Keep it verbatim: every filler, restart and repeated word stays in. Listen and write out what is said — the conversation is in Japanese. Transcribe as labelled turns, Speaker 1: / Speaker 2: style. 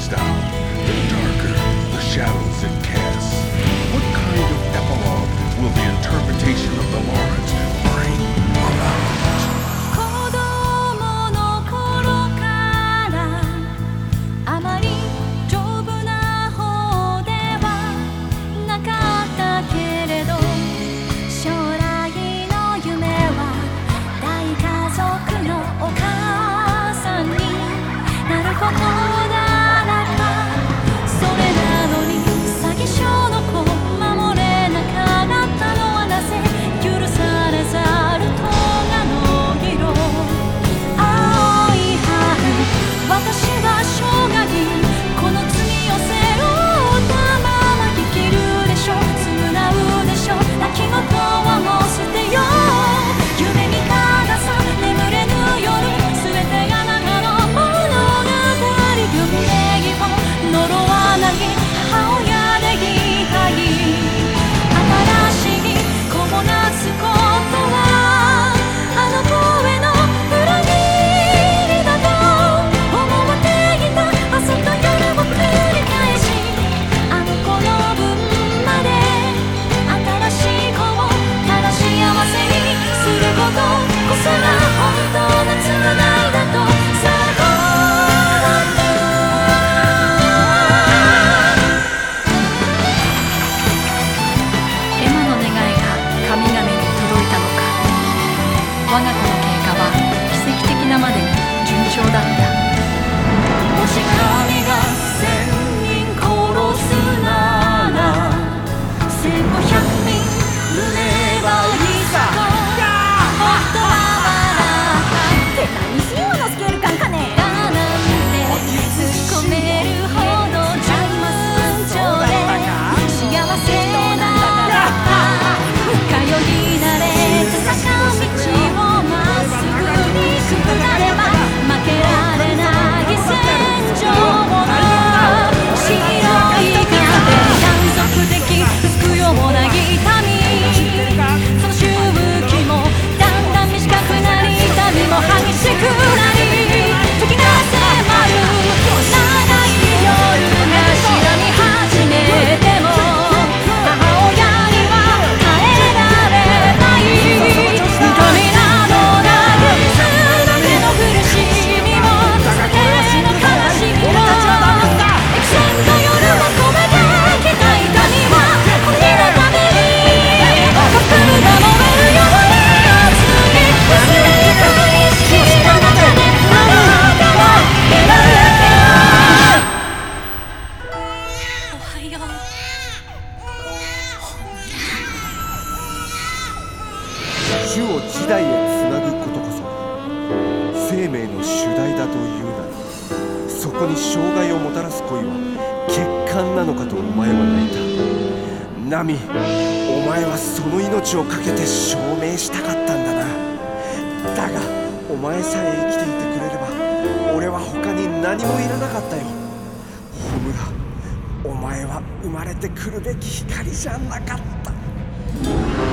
Speaker 1: goes down, the darker the shadows it casts. What kind of epilogue will the interpretation of the Lawrence bring about?
Speaker 2: 子供の頃からあまり丈夫な方ではなかったけれど、将来の夢は大家族のお母さんになることだらか。それなのに詐欺師の子守れなかったのはなぜ、許されざる咎の色。青い春、私は生涯この罪を背負ったまま生きるでしょう。償うでしょう。泣き言はもう捨てよう。夢にたださ眠れぬ夜、全てが中の物語。運命を呪わない母親でいたい。新しい子をなすことはあの声の裏切りだと思っていた。朝と夜を繰り返し、あの子の分まで新しい子をただ幸せにすることこそが本当の償いだとさあ我が子の経過は奇跡的なまでに順調だった。もし神が千人殺すなら千五百人産めばいいさ。本当はって何しようのスケール感かね。だなんて突っ込めるほど順調で幸せだった通い慣れた坂道をまっすぐに進んだれば負けられない戦場の白い壁断続的救いようもない痛み、その周期もだんだん短くなり痛みも激しくなり時が迫る長い夜がしらみ始めても母親には耐えられない痛みなどない全ての苦しみも全ての悲しみも幾千の夜も込めてきた痛みはこの日のために心が燃えるように熱に薄れた意識の中であなたは描いておはよう。
Speaker 3: 主を時代へつなぐことこそ生命の主題だというなら、そこに障害をもたらす恋は欠陥なのかとお前は泣いた。ナミ、お前はその命をかけて証明したかったんだな。だがお前さえ生きていてくれれば俺は他に何もいらなかったよ。ホムラ、お前は生まれてくるべき光じゃなかった。